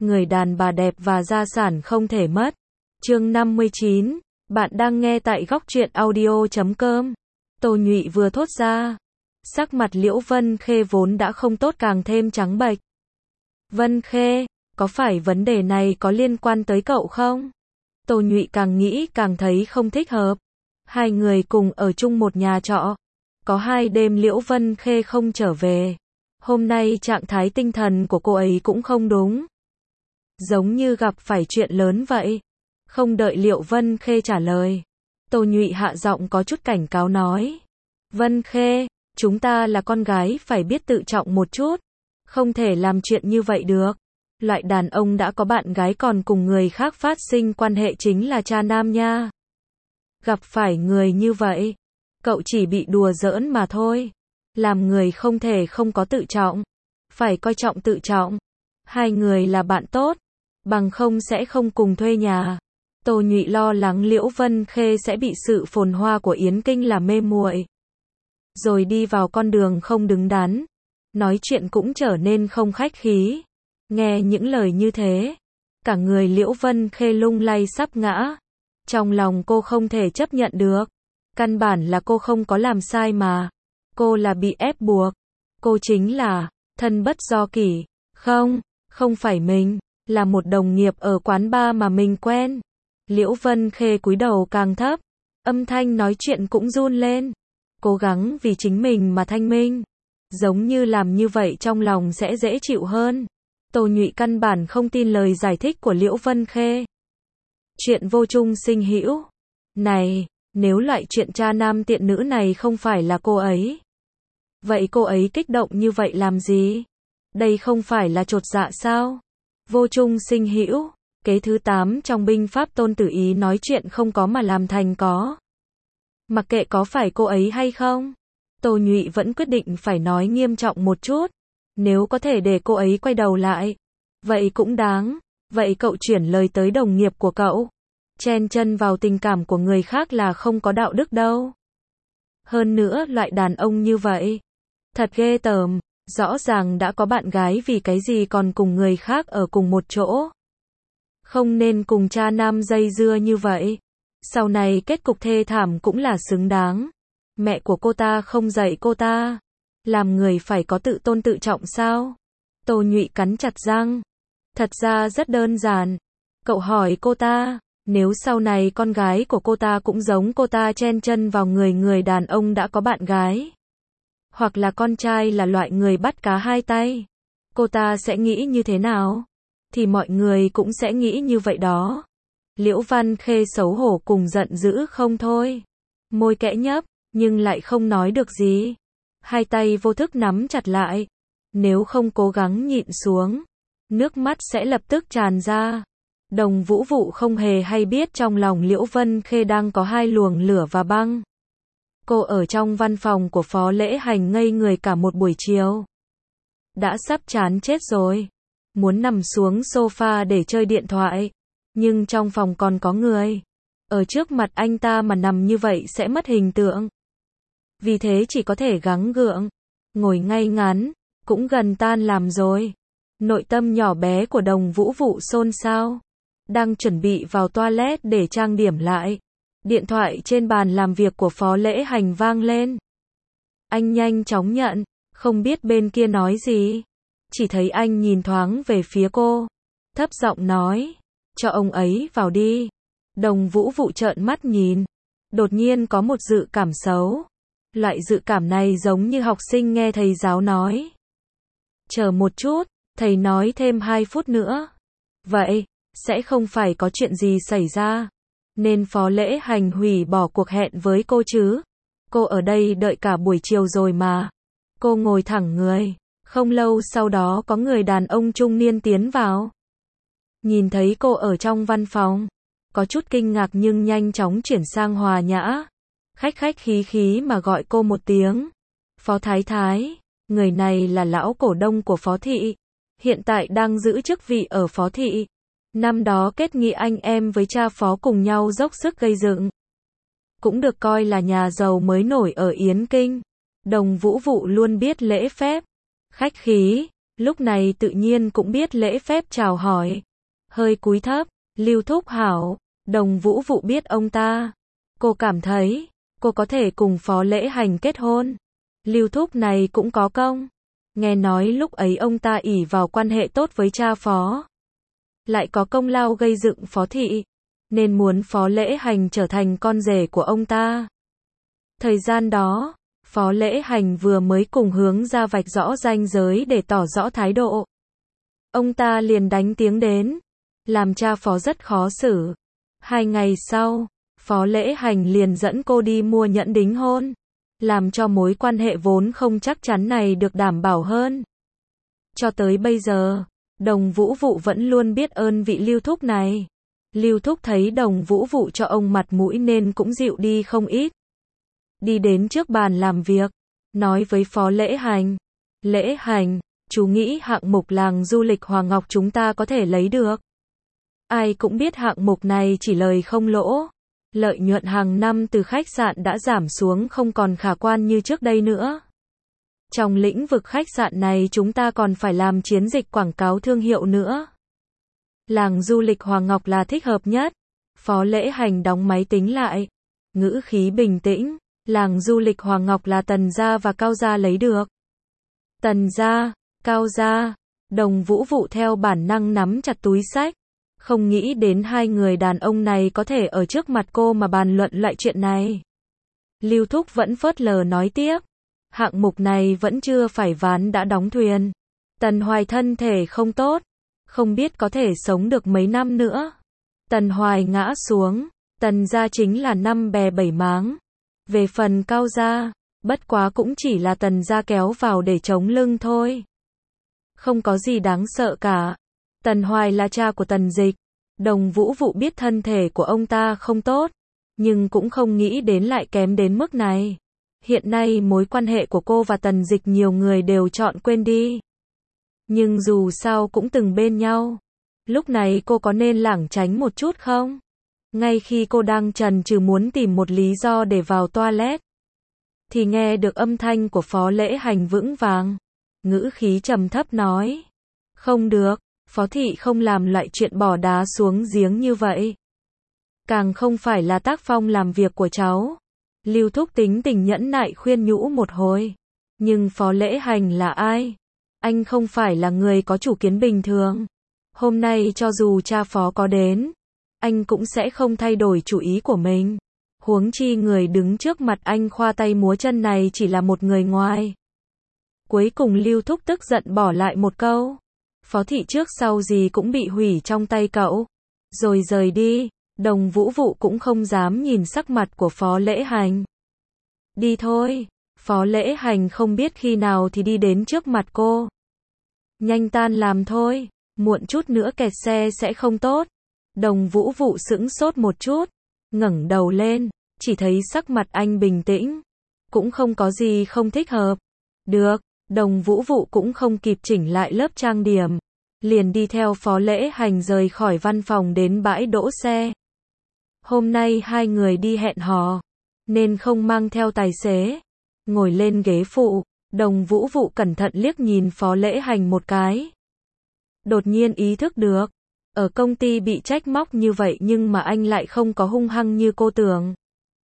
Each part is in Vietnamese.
người đàn bà đẹp và gia sản không thể mất. Chương 59, bạn đang nghe tại góc truyện audio.com. Tô Nhụy vừa thốt ra, sắc mặt Liễu Vân Khê vốn đã không tốt càng thêm trắng bệch. Vân Khê, có phải vấn đề này có liên quan tới cậu không? Tô Nhụy càng nghĩ càng thấy không thích hợp. Hai người cùng ở chung một nhà trọ. Có 2 đêm Liễu Vân Khê không trở về. Hôm nay trạng thái tinh thần của cô ấy cũng không đúng. Giống như gặp phải chuyện lớn vậy. Không đợi Liễu Vân Khê trả lời, Tô Nhụy hạ giọng có chút cảnh cáo nói. Vân Khê, chúng ta là con gái phải biết tự trọng một chút. Không thể làm chuyện như vậy được. Loại đàn ông đã có bạn gái còn cùng người khác phát sinh quan hệ chính là cha nam nha. Gặp phải người như vậy, cậu chỉ bị đùa giỡn mà thôi. Làm người không thể không có tự trọng. Phải coi trọng tự trọng. Hai người là bạn tốt, bằng không sẽ không cùng thuê nhà. Tô Nhụy lo lắng Liễu Vân Khê sẽ bị sự phồn hoa của Yến Kinh làm mê muội. Rồi đi vào con đường không đứng đắn. Nói chuyện cũng trở nên không khách khí. Nghe những lời như thế, cả người Liễu Vân Khê lung lay sắp ngã. Trong lòng cô không thể chấp nhận được. Căn bản là cô không có làm sai mà. Cô là bị ép buộc. Cô chính là thân bất do kỷ. Không phải mình, là một đồng nghiệp ở quán bar mà mình quen. Liễu Vân Khê cúi đầu càng thấp, âm thanh nói chuyện cũng run lên. Cố gắng vì chính mình mà thanh minh. Giống như làm như vậy trong lòng sẽ dễ chịu hơn. Tô Nhụy căn bản không tin lời giải thích của Liễu Vân Khê. Chuyện vô chung sinh hữu. Này, nếu loại chuyện cha nam tiện nữ này không phải là cô ấy, vậy cô ấy kích động như vậy làm gì? Đây không phải là chột dạ sao? Vô chung sinh hữu, kế thứ 8 trong binh pháp Tôn Tử Ý nói chuyện không có mà làm thành có. Mặc kệ có phải cô ấy hay không, Tô Nhụy vẫn quyết định phải nói nghiêm trọng một chút. Nếu có thể để cô ấy quay đầu lại, vậy cũng đáng. Vậy cậu chuyển lời tới đồng nghiệp của cậu. Chen chân vào tình cảm của người khác là không có đạo đức đâu. Hơn nữa loại đàn ông như vậy, thật ghê tởm. Rõ ràng đã có bạn gái vì cái gì còn cùng người khác ở cùng một chỗ. Không nên cùng cha nam dây dưa như vậy. Sau này kết cục thê thảm cũng là xứng đáng. Mẹ của cô ta không dạy cô ta. Làm người phải có tự tôn tự trọng sao? Tô Nhụy cắn chặt răng. Thật ra rất đơn giản. Cậu hỏi cô ta, nếu sau này con gái của cô ta cũng giống cô ta chen chân vào người đàn ông đã có bạn gái, hoặc là con trai là loại người bắt cá hai tay, cô ta sẽ nghĩ như thế nào? Thì mọi người cũng sẽ nghĩ như vậy đó. Liễu Vân Khê xấu hổ cùng giận dữ không thôi. Môi kẽ nhấp, nhưng lại không nói được gì. Hai tay vô thức nắm chặt lại. Nếu không cố gắng nhịn xuống, nước mắt sẽ lập tức tràn ra. Đồng Vũ Vụ không hề hay biết trong lòng Liễu Vân Khê đang có 2 luồng lửa và băng. Cô ở trong văn phòng của Phó Lễ Hành ngây người cả một buổi chiều. Đã sắp chán chết rồi. Muốn nằm xuống sofa để chơi điện thoại. Nhưng trong phòng còn có người. Ở trước mặt anh ta mà nằm như vậy sẽ mất hình tượng. Vì thế chỉ có thể gắng gượng. Ngồi ngay ngắn. Cũng gần tan làm rồi. Nội tâm nhỏ bé của Đồng Vũ Vụ xôn xao. Đang chuẩn bị vào toilet để trang điểm lại. Điện thoại trên bàn làm việc của Phó Lễ Hành vang lên. Anh nhanh chóng nhận, không biết bên kia nói gì. Chỉ thấy anh nhìn thoáng về phía cô. Thấp giọng nói, cho ông ấy vào đi. Đồng Vũ Vụ trợn mắt nhìn. Đột nhiên có một dự cảm xấu. Loại dự cảm này giống như học sinh nghe thầy giáo nói. Chờ một chút, thầy nói thêm 2 phút nữa. Vậy, sẽ không phải có chuyện gì xảy ra. Nên Phó Lễ Hành hủy bỏ cuộc hẹn với cô chứ. Cô ở đây đợi cả buổi chiều rồi mà. Cô ngồi thẳng người. Không lâu sau đó có người đàn ông trung niên tiến vào. Nhìn thấy cô ở trong văn phòng. Có chút kinh ngạc nhưng nhanh chóng chuyển sang hòa nhã. Khách khí mà gọi cô một tiếng. Phó Thái Thái. Người này là lão cổ đông của Phó Thị. Hiện tại đang giữ chức vị ở Phó Thị. Năm đó kết nghĩa anh em với cha Phó cùng nhau dốc sức gây dựng. Cũng được coi là nhà giàu mới nổi ở Yến Kinh. Đồng Vũ Vụ luôn biết lễ phép. Khách khí, lúc này tự nhiên cũng biết lễ phép chào hỏi. Hơi cúi thấp, Lưu Thúc hảo, Đồng Vũ Vụ biết ông ta. Cô cảm thấy, cô có thể cùng Phó Lễ Hành kết hôn. Lưu Thúc này cũng có công. Nghe nói lúc ấy ông ta ỷ vào quan hệ tốt với cha Phó. Lại có công lao gây dựng Phó Thị. Nên muốn Phó Lễ Hành trở thành con rể của ông ta. Thời gian đó, Phó Lễ Hành vừa mới cùng Hướng ra vạch rõ ranh giới để tỏ rõ thái độ. Ông ta liền đánh tiếng đến, làm cha Phó rất khó xử. 2 ngày sau, Phó Lễ Hành liền dẫn cô đi mua nhẫn đính hôn, làm cho mối quan hệ vốn không chắc chắn này được đảm bảo hơn. Cho tới bây giờ, Đồng Vũ Vụ vẫn luôn biết ơn vị Lưu Thúc này. Lưu Thúc thấy Đồng Vũ Vụ cho ông mặt mũi nên cũng dịu đi không ít. Đi đến trước bàn làm việc, nói với Phó Lễ Hành. Lễ Hành, chú nghĩ hạng mục làng du lịch Hoàng Ngọc chúng ta có thể lấy được. Ai cũng biết hạng mục này chỉ lời không lỗ. Lợi nhuận hàng năm từ khách sạn đã giảm xuống không còn khả quan như trước đây nữa. Trong lĩnh vực khách sạn này chúng ta còn phải làm chiến dịch quảng cáo thương hiệu nữa. Làng du lịch Hoàng Ngọc là thích hợp nhất. Phó Lễ Hành đóng máy tính lại. Ngữ khí bình tĩnh. Làng du lịch Hoàng Ngọc là Tần gia và Cao gia lấy được. Tần gia, Cao gia. Đồng Vũ Vụ theo bản năng nắm chặt túi xách. Không nghĩ đến hai người đàn ông này có thể ở trước mặt cô mà bàn luận loại chuyện này. Lưu Thúc vẫn phớt lờ nói tiếp. Hạng mục này vẫn chưa phải ván đã đóng thuyền. Tần Hoài thân thể không tốt. Không biết có thể sống được mấy năm nữa. Tần Hoài ngã xuống. Tần gia chính là 5 bè 7 máng. Về phần Cao gia, bất quá cũng chỉ là Tần gia kéo vào để chống lưng thôi. Không có gì đáng sợ cả. Tần Hoài là cha của Tần Dịch. Đồng Vũ Vụ biết thân thể của ông ta không tốt, nhưng cũng không nghĩ đến lại kém đến mức này. Hiện nay mối quan hệ của cô và Tần Dịch nhiều người đều chọn quên đi. Nhưng dù sao cũng từng bên nhau. Lúc này cô có nên lảng tránh một chút không? Ngay khi cô đang chần chừ muốn tìm một lý do để vào toilet, thì nghe được âm thanh của Phó Lễ Hành vững vàng. Ngữ khí trầm thấp nói. Không được, Phó Thị không làm loại chuyện bỏ đá xuống giếng như vậy. Càng không phải là tác phong làm việc của cháu. Lưu Thúc tính tình nhẫn nại khuyên nhủ một hồi. Nhưng Phó Lễ Hành là ai? Anh không phải là người có chủ kiến bình thường. Hôm nay cho dù cha Phó có đến, anh cũng sẽ không thay đổi chủ ý của mình. Huống chi người đứng trước mặt anh khoa tay múa chân này chỉ là một người ngoài. Cuối cùng Lưu Thúc tức giận bỏ lại một câu. Phó Thị trước sau gì cũng bị hủy trong tay cậu. Rồi rời đi. Đồng Vũ Vụ cũng không dám nhìn sắc mặt của Phó Lễ Hành. Đi thôi. Phó Lễ Hành không biết khi nào thì đi đến trước mặt cô. Nhanh tan làm thôi. Muộn chút nữa kẹt xe sẽ không tốt. Đồng Vũ Vụ sững sốt một chút. Ngẩng đầu lên. Chỉ thấy sắc mặt anh bình tĩnh. Cũng không có gì không thích hợp. Được. Đồng Vũ Vụ cũng không kịp chỉnh lại lớp trang điểm. Liền đi theo Phó Lễ Hành rời khỏi văn phòng đến bãi đỗ xe. Hôm nay hai người đi hẹn hò, nên không mang theo tài xế. Ngồi lên ghế phụ, Đồng Vũ Vụ cẩn thận liếc nhìn Phó Lễ Hành một cái. Đột nhiên ý thức được, ở công ty bị trách móc như vậy nhưng mà anh lại không có hung hăng như cô tưởng.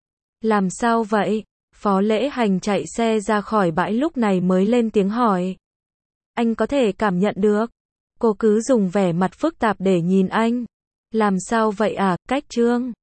Làm sao vậy? Phó Lễ Hành chạy xe ra khỏi bãi lúc này mới lên tiếng hỏi. Anh có thể cảm nhận được. Cô cứ dùng vẻ mặt phức tạp để nhìn anh. Làm sao vậy à, Cách Trương?